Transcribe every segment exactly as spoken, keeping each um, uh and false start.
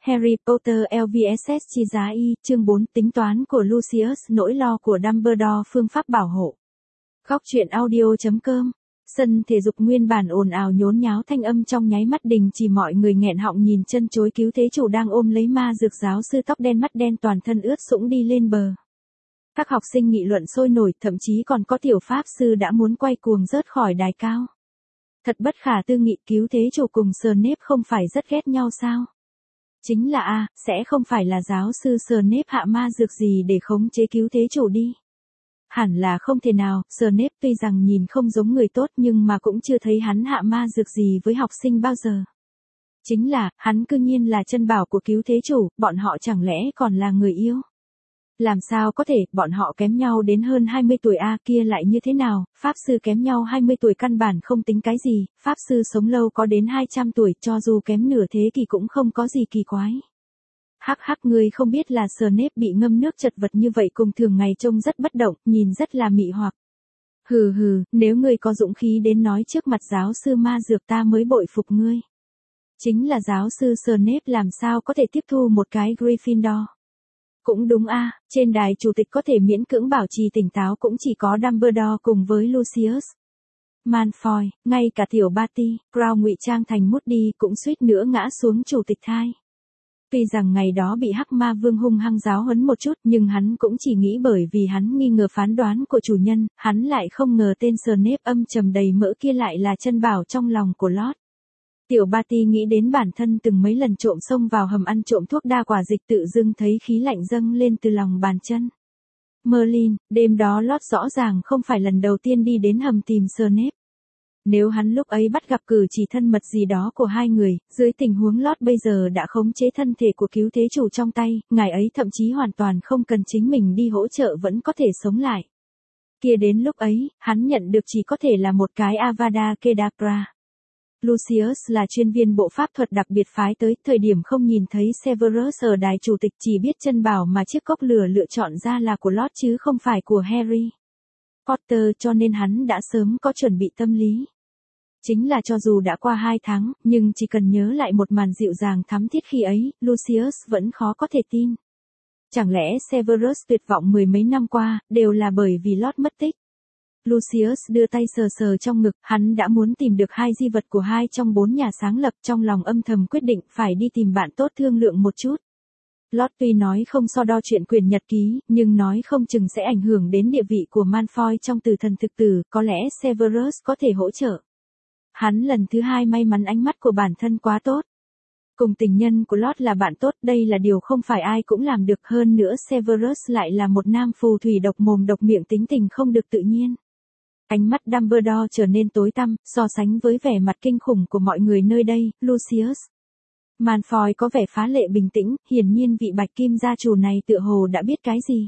Harry Potter lờ vê ét ét chi giá Y, chương bốn, tính toán của Lucius, nỗi lo của Dumbledore, phương pháp bảo hộ. Góc truyện audio chấm com. Sân thể dục nguyên bản ồn ào nhốn nháo, thanh âm trong nháy mắt đình chỉ, mọi người nghẹn họng nhìn chân chối cứu thế chủ đang ôm lấy ma dược giáo sư tóc đen mắt đen toàn thân ướt sũng đi lên bờ. Các học sinh nghị luận sôi nổi, thậm chí còn có tiểu pháp sư đã muốn quay cuồng rớt khỏi đài cao. Thật bất khả tư nghị, cứu thế chủ cùng Snape không phải rất ghét nhau sao? Chính là a, sẽ không phải là giáo sư Snape hạ ma dược gì để khống chế cứu thế chủ đi. Hẳn là không thể nào, Snape tuy rằng nhìn không giống người tốt nhưng mà cũng chưa thấy hắn hạ ma dược gì với học sinh bao giờ. Chính là, hắn cư nhiên là chân bảo của cứu thế chủ, bọn họ chẳng lẽ còn là người yêu? Làm sao có thể, bọn họ kém nhau đến hơn hai mươi tuổi a, kia lại như thế nào, pháp sư kém nhau hai mươi tuổi căn bản không tính cái gì, pháp sư sống lâu có đến hai trăm tuổi, cho dù kém nửa thế kỷ cũng không có gì kỳ quái. Hắc hắc, ngươi không biết là Snape bị ngâm nước chật vật như vậy cùng thường ngày trông rất bất động, nhìn rất là mị hoặc. Hừ hừ, nếu ngươi có dũng khí đến nói trước mặt giáo sư ma dược ta mới bội phục ngươi. Chính là giáo sư Snape làm sao có thể tiếp thu một cái Gryffindor. Cũng đúng a, trên đài chủ tịch có thể miễn cưỡng bảo trì tỉnh táo cũng chỉ có Dumbledore cùng với Lucius Malfoy, ngay cả tiểu Barty Crouch ngụy trang thành Moody cũng suýt nữa ngã xuống chủ tịch thai. Tuy rằng ngày đó bị Hắc Ma Vương hung hăng giáo huấn một chút, nhưng hắn cũng chỉ nghĩ bởi vì hắn nghi ngờ phán đoán của chủ nhân, hắn lại không ngờ tên Snape âm trầm đầy mỡ kia lại là chân bảo trong lòng của Lord. Tiểu Barty nghĩ đến bản thân từng mấy lần trộm xông vào hầm ăn trộm thuốc đa quả dịch, tự dưng thấy khí lạnh dâng lên từ lòng bàn chân. Merlin, đêm đó Lord rõ ràng không phải lần đầu tiên đi đến hầm tìm Snape. Nếu hắn lúc ấy bắt gặp cử chỉ thân mật gì đó của hai người, dưới tình huống Lord bây giờ đã khống chế thân thể của cứu thế chủ trong tay, ngài ấy thậm chí hoàn toàn không cần chính mình đi hỗ trợ vẫn có thể sống lại. Kia đến lúc ấy, hắn nhận được chỉ có thể là một cái Avada Kedavra. Lucius là chuyên viên bộ pháp thuật đặc biệt phái tới, thời điểm không nhìn thấy Severus ở đài chủ tịch chỉ biết chân bảo mà chiếc cốc lửa lựa chọn ra là của Lord chứ không phải của Harry Potter, cho nên hắn đã sớm có chuẩn bị tâm lý. Chính là cho dù đã qua hai tháng, nhưng chỉ cần nhớ lại một màn dịu dàng thắm thiết khi ấy, Lucius vẫn khó có thể tin. Chẳng lẽ Severus tuyệt vọng mười mấy năm qua, đều là bởi vì Lord mất tích? Lucius đưa tay sờ sờ trong ngực, hắn đã muốn tìm được hai di vật của hai trong bốn nhà sáng lập, trong lòng âm thầm quyết định phải đi tìm bạn tốt thương lượng một chút. Lord tuy nói không so đo chuyện quyền nhật ký, nhưng nói không chừng sẽ ảnh hưởng đến địa vị của Malfoy trong tử thần thực tử, có lẽ Severus có thể hỗ trợ. Hắn lần thứ hai may mắn ánh mắt của bản thân quá tốt. Cùng tình nhân của Lord là bạn tốt, đây là điều không phải ai cũng làm được, hơn nữa Severus lại là một nam phù thủy độc mồm độc miệng, tính tình không được tự nhiên. Ánh mắt Dumbledore trở nên tối tăm, so sánh với vẻ mặt kinh khủng của mọi người nơi đây, Lucius Malfoy có vẻ phá lệ bình tĩnh, hiển nhiên vị bạch kim gia chủ này tựa hồ đã biết cái gì.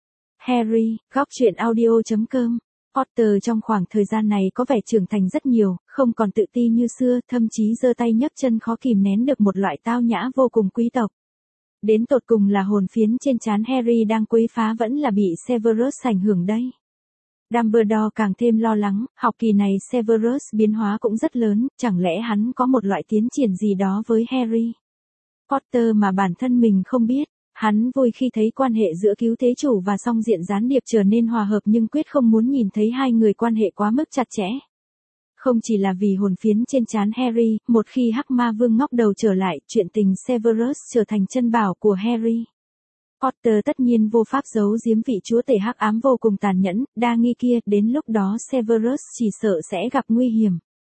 Harry, góc truyện audio chấm com. Potter trong khoảng thời gian này có vẻ trưởng thành rất nhiều, không còn tự ti như xưa, thậm chí giơ tay nhấc chân khó kìm nén được một loại tao nhã vô cùng quý tộc. Đến tột cùng là hồn phiến trên trán Harry đang quấy phá vẫn là bị Severus ảnh hưởng đây. Dumbledore càng thêm lo lắng, học kỳ này Severus biến hóa cũng rất lớn, chẳng lẽ hắn có một loại tiến triển gì đó với Harry Potter mà bản thân mình không biết. Hắn vui khi thấy quan hệ giữa cứu thế chủ và song diện gián điệp trở nên hòa hợp, nhưng quyết không muốn nhìn thấy hai người quan hệ quá mức chặt chẽ. Không chỉ là vì hồn phiến trên trán Harry, một khi Hắc Ma Vương ngóc đầu trở lại, chuyện tình Severus trở thành chân bảo của Harry Potter tất nhiên vô pháp giấu giếm vị chúa tể hắc ám vô cùng tàn nhẫn, đa nghi kia, đến lúc đó Severus chỉ sợ sẽ gặp nguy hiểm.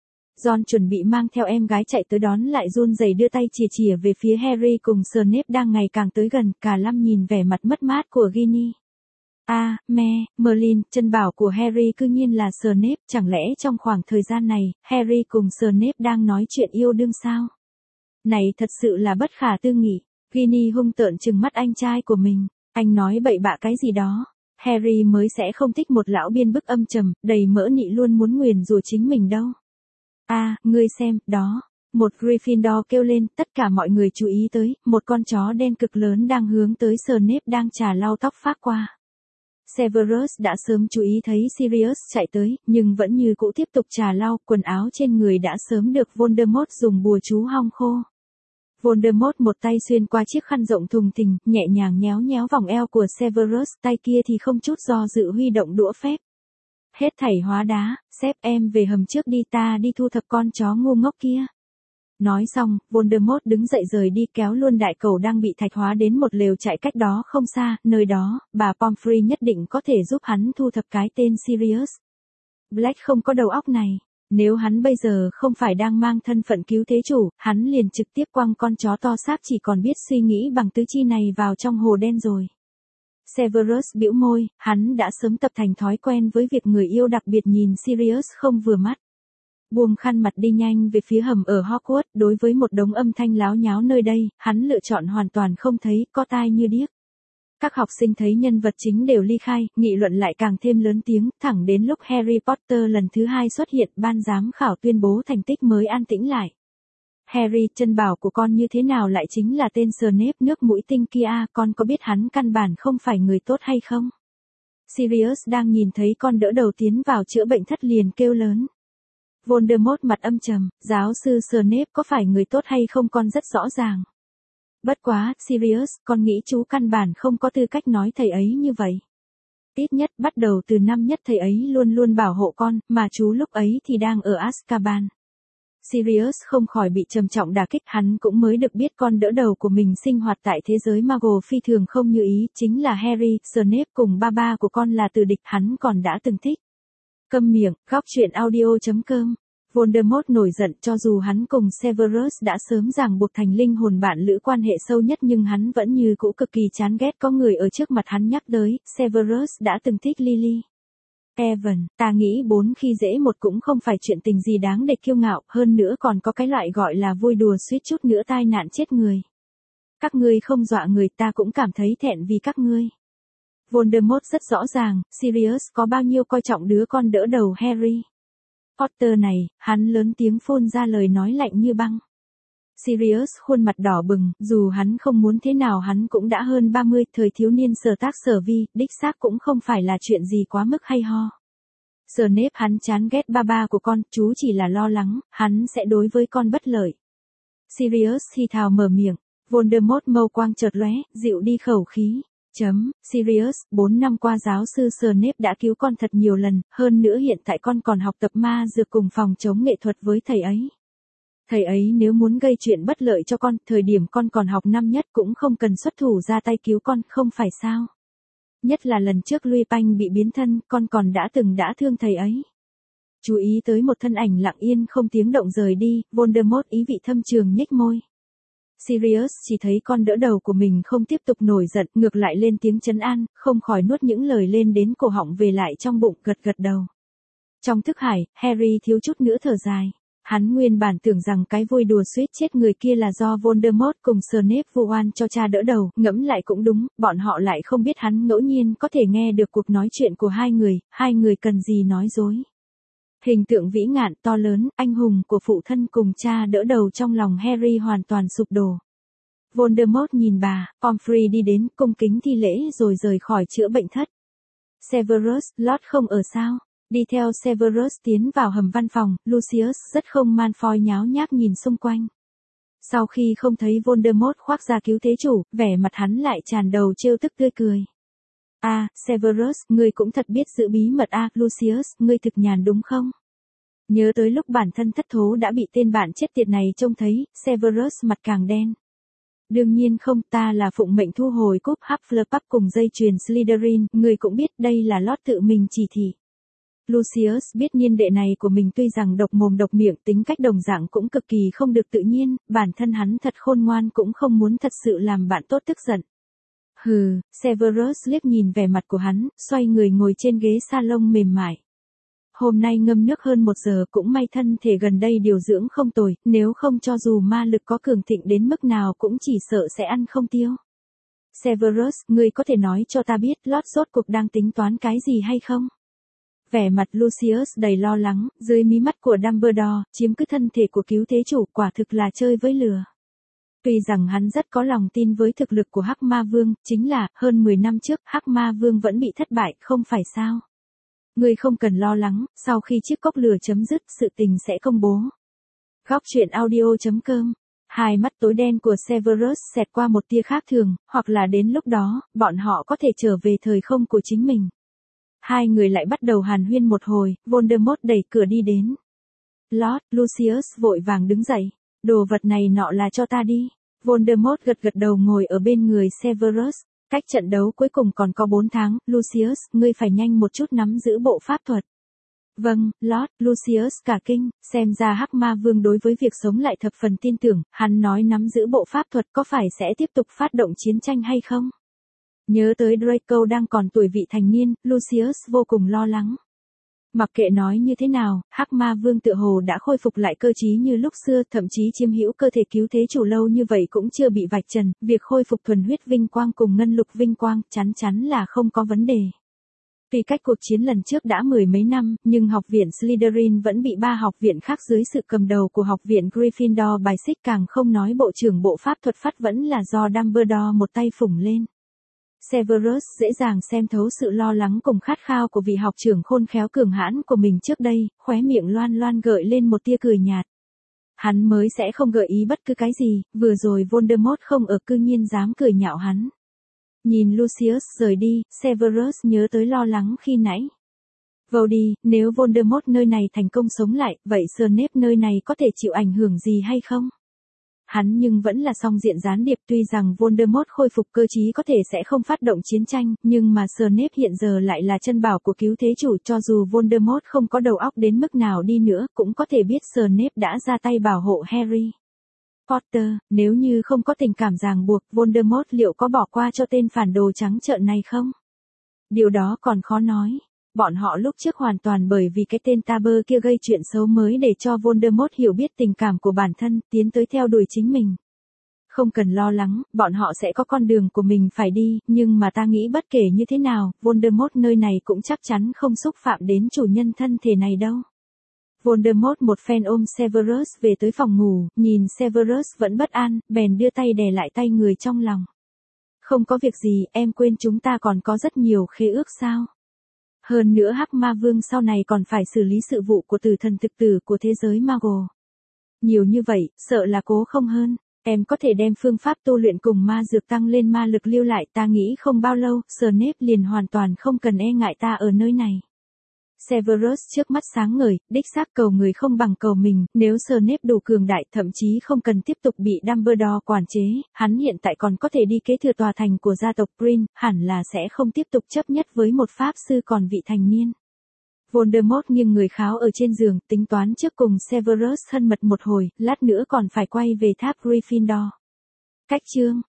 Ron chuẩn bị mang theo em gái chạy tới đón lại, run rẩy đưa tay chìa chìa về phía Harry cùng Snape đang ngày càng tới gần, cả lăm nhìn vẻ mặt mất mát của Ginny. A, à, me, Merlin, chân bảo của Harry cư nhiên là Snape, chẳng lẽ trong khoảng thời gian này, Harry cùng Snape đang nói chuyện yêu đương sao? Này thật sự là bất khả tư nghị. Ginny hung tợn trừng mắt anh trai của mình, anh nói bậy bạ cái gì đó. Harry mới sẽ không thích một lão biên bức âm trầm, đầy mỡ nị luôn muốn nguyền rủa chính mình đâu. A, à, ngươi xem, đó. Một Gryffindor kêu lên, tất cả mọi người chú ý tới, một con chó đen cực lớn đang hướng tới Snape đang chà lau tóc phác qua. Severus đã sớm chú ý thấy Sirius chạy tới, nhưng vẫn như cũ tiếp tục chà lau, quần áo trên người đã sớm được Voldemort dùng bùa chú hong khô. Voldemort một tay xuyên qua chiếc khăn rộng thùng thình, nhẹ nhàng nhéo nhéo vòng eo của Severus, tay kia thì không chút do dự huy động đũa phép. Hết thảy hóa đá, sếp em về hầm trước đi, ta đi thu thập con chó ngu ngốc kia. Nói xong, Voldemort đứng dậy rời đi, kéo luôn đại cẩu đang bị thạch hóa đến một lều trại cách đó không xa, nơi đó, bà Pomfrey nhất định có thể giúp hắn thu thập cái tên Sirius Black không có đầu óc này. Nếu hắn bây giờ không phải đang mang thân phận cứu thế chủ, hắn liền trực tiếp quăng con chó to xác chỉ còn biết suy nghĩ bằng tứ chi này vào trong hồ đen rồi. Severus bĩu môi, hắn đã sớm tập thành thói quen với việc người yêu đặc biệt nhìn Sirius không vừa mắt. Buông khăn mặt đi nhanh về phía hầm ở Hogwarts, đối với một đống âm thanh láo nháo nơi đây, hắn lựa chọn hoàn toàn không thấy, có tai như điếc. Các học sinh thấy nhân vật chính đều ly khai, nghị luận lại càng thêm lớn tiếng, thẳng đến lúc Harry Potter lần thứ hai xuất hiện, ban giám khảo tuyên bố thành tích mới an tĩnh lại. Harry, chân bảo của con như thế nào lại chính là tên Snape nước mũi tinh kia, con có biết hắn căn bản không phải người tốt hay không? Sirius đang nhìn thấy con đỡ đầu tiến vào chữa bệnh thất liền kêu lớn. Voldemort mặt âm trầm, giáo sư Snape có phải người tốt hay không con rất rõ ràng. Bất quá, Sirius, con nghĩ chú căn bản không có tư cách nói thầy ấy như vậy. Ít nhất bắt đầu từ năm nhất thầy ấy luôn luôn bảo hộ con, mà chú lúc ấy thì đang ở Azkaban. Sirius không khỏi bị trầm trọng đả kích, hắn cũng mới được biết con đỡ đầu của mình sinh hoạt tại thế giới Muggle phi thường không như ý, chính là Harry, Snape cùng ba ba của con là từ địch, hắn còn đã từng thích. Câm miệng, góc truyện audio chấm com. Voldemort nổi giận, cho dù hắn cùng Severus đã sớm ràng buộc thành linh hồn bạn lữ quan hệ sâu nhất nhưng hắn vẫn như cũ cực kỳ chán ghét có người ở trước mặt hắn nhắc tới, Severus đã từng thích Lily. Evan, ta nghĩ bốn khi dễ một cũng không phải chuyện tình gì đáng để kiêu ngạo, hơn nữa còn có cái loại gọi là vui đùa suýt chút nữa tai nạn chết người. Các ngươi không dọa người, ta cũng cảm thấy thẹn vì các ngươi. Voldemort rất rõ ràng, Sirius có bao nhiêu coi trọng đứa con đỡ đầu Harry Potter này, hắn lớn tiếng phun ra lời nói lạnh như băng. Sirius khuôn mặt đỏ bừng, dù hắn không muốn thế nào hắn cũng đã hơn ba mươi, thời thiếu niên sở tác sở vi, đích xác cũng không phải là chuyện gì quá mức hay ho. Snape hắn chán ghét ba ba của con, chú chỉ là lo lắng, hắn sẽ đối với con bất lợi. Sirius khi thào mở miệng, Voldemort mâu quang chợt lóe, dịu đi khẩu khí. Chấm, Sirius, bốn năm qua giáo sư Snape đã cứu con thật nhiều lần, hơn nữa hiện tại con còn học tập ma dược cùng phòng chống nghệ thuật với thầy ấy. Thầy ấy nếu muốn gây chuyện bất lợi cho con, thời điểm con còn học năm nhất cũng không cần xuất thủ ra tay cứu con, không phải sao? Nhất là lần trước Lupin bị biến thân, con còn đã từng đã thương thầy ấy. Chú ý tới một thân ảnh lặng yên không tiếng động rời đi, Voldemort ý vị thâm trường nhếch môi. Sirius chỉ thấy con đỡ đầu của mình không tiếp tục nổi giận, ngược lại lên tiếng trấn an, không khỏi nuốt những lời lên đến cổ họng về lại trong bụng, gật gật đầu. Trong thức hải, Harry thiếu chút nữa thở dài. Hắn nguyên bản tưởng rằng cái vui đùa suýt chết người kia là do Voldemort cùng Snape vu oan cho cha đỡ đầu, ngẫm lại cũng đúng, bọn họ lại không biết hắn ngẫu nhiên có thể nghe được cuộc nói chuyện của hai người, hai người cần gì nói dối. Hình tượng vĩ ngạn, to lớn, anh hùng của phụ thân cùng cha đỡ đầu trong lòng Harry hoàn toàn sụp đổ. Voldemort nhìn bà, Pomfrey đi đến, cung kính thi lễ rồi rời khỏi chữa bệnh thất. Severus, Lord không ở sao? Đi theo Severus tiến vào hầm văn phòng, Lucius rất không man phoi nháo nhác nhìn xung quanh. Sau khi không thấy Voldemort khoác ra cứu thế chủ, vẻ mặt hắn lại tràn đầu trêu tức tươi cười. A, à, Severus, ngươi cũng thật biết giữ bí mật a, à, Lucius, ngươi thực nhàn đúng không? Nhớ tới lúc bản thân thất thố đã bị tên bạn chết tiệt này trông thấy, Severus mặt càng đen. Đương nhiên không, ta là phụng mệnh thu hồi cúp Hufflepuff cùng dây chuyền Slytherin, ngươi cũng biết đây là Lord tự mình chỉ thị. Lucius biết niên đệ này của mình tuy rằng độc mồm độc miệng, tính cách đồng dạng cũng cực kỳ không được tự nhiên, bản thân hắn thật khôn ngoan cũng không muốn thật sự làm bạn tốt tức giận. Hừ, Severus liếc nhìn vẻ mặt của hắn, xoay người ngồi trên ghế salon mềm mại. Hôm nay ngâm nước hơn một giờ, cũng may thân thể gần đây điều dưỡng không tồi, nếu không cho dù ma lực có cường thịnh đến mức nào cũng chỉ sợ sẽ ăn không tiêu. Severus, ngươi có thể nói cho ta biết Lord rốt cuộc đang tính toán cái gì hay không? Vẻ mặt Lucius đầy lo lắng, dưới mí mắt của Dumbledore, chiếm cứ thân thể của cứu thế chủ, quả thực là chơi với lửa. Tuy rằng hắn rất có lòng tin với thực lực của Hắc Ma Vương, chính là, hơn mười năm trước, Hắc Ma Vương vẫn bị thất bại, không phải sao? Ngươi không cần lo lắng, sau khi chiếc cốc lửa chấm dứt, sự tình sẽ công bố. Góc truyện audio chấm com Hai mắt tối đen của Severus xẹt qua một tia khác thường, hoặc là đến lúc đó, bọn họ có thể trở về thời không của chính mình. Hai người lại bắt đầu hàn huyên một hồi, Voldemort đẩy cửa đi đến. Lord, Lucius vội vàng đứng dậy. Đồ vật này nọ là cho ta đi. Voldemort gật gật đầu ngồi ở bên người Severus. Cách trận đấu cuối cùng còn có bốn tháng, Lucius, ngươi phải nhanh một chút nắm giữ bộ pháp thuật. Vâng, Lord, Lucius cả kinh, xem ra Hắc Ma Vương đối với việc sống lại thập phần tin tưởng, hắn nói nắm giữ bộ pháp thuật có phải sẽ tiếp tục phát động chiến tranh hay không? Nhớ tới Draco đang còn tuổi vị thành niên, Lucius vô cùng lo lắng. Mặc kệ nói như thế nào, Hắc Ma Vương tựa hồ đã khôi phục lại cơ trí như lúc xưa, thậm chí chiếm hữu cơ thể cứu thế chủ lâu như vậy cũng chưa bị vạch trần, việc khôi phục thuần huyết vinh quang cùng ngân lục vinh quang, chắn chắn là không có vấn đề. Tuy cách cuộc chiến lần trước đã mười mấy năm, nhưng học viện Slytherin vẫn bị ba học viện khác dưới sự cầm đầu của học viện Gryffindor bài xích, càng không nói bộ trưởng bộ pháp thuật phát vẫn là do Dumbledore một tay phủng lên. Severus dễ dàng xem thấu sự lo lắng cùng khát khao của vị học trưởng khôn khéo cường hãn của mình trước đây, khóe miệng loan loan gợi lên một tia cười nhạt. Hắn mới sẽ không gợi ý bất cứ cái gì, vừa rồi Voldemort không ở cư nhiên dám cười nhạo hắn. Nhìn Lucius rời đi, Severus nhớ tới lo lắng khi nãy. Vào đi, nếu Voldemort nơi này thành công sống lại, vậy Snape nơi này có thể chịu ảnh hưởng gì hay không? Hắn nhưng vẫn là song diện gián điệp, tuy rằng Voldemort khôi phục cơ trí có thể sẽ không phát động chiến tranh, nhưng mà Snape hiện giờ lại là chân bảo của cứu thế chủ, cho dù Voldemort không có đầu óc đến mức nào đi nữa, cũng có thể biết Snape đã ra tay bảo hộ Harry Potter, nếu như không có tình cảm ràng buộc, Voldemort liệu có bỏ qua cho tên phản đồ trắng trợn này không? Điều đó còn khó nói. Bọn họ lúc trước hoàn toàn bởi vì cái tên ta bơ kia gây chuyện xấu mới để cho Voldemort hiểu biết tình cảm của bản thân, tiến tới theo đuổi chính mình. Không cần lo lắng, bọn họ sẽ có con đường của mình phải đi, nhưng mà ta nghĩ bất kể như thế nào, Voldemort nơi này cũng chắc chắn không xúc phạm đến chủ nhân thân thể này đâu. Voldemort một phen ôm Severus về tới phòng ngủ, nhìn Severus vẫn bất an, bèn đưa tay đè lại tay người trong lòng. Không có việc gì, em quên chúng ta còn có rất nhiều khế ước sao? Hơn nữa Hắc Ma Vương sau này còn phải xử lý sự vụ của tử thần thực tử của thế giới Muggle. Nhiều như vậy, sợ là cố không hơn. Em có thể đem phương pháp tu luyện cùng ma dược tăng lên ma lực lưu lại, ta nghĩ không bao lâu, Snape liền hoàn toàn không cần e ngại ta ở nơi này. Severus trước mắt sáng ngời, đích xác cầu người không bằng cầu mình, nếu Snape đủ cường đại thậm chí không cần tiếp tục bị Dumbledore quản chế, hắn hiện tại còn có thể đi kế thừa tòa thành của gia tộc Green, hẳn là sẽ không tiếp tục chấp nhất với một pháp sư còn vị thành niên. Voldemort nghiêng người kháo ở trên giường, tính toán trước cùng Severus thân mật một hồi, lát nữa còn phải quay về tháp Gryffindor. Cách chương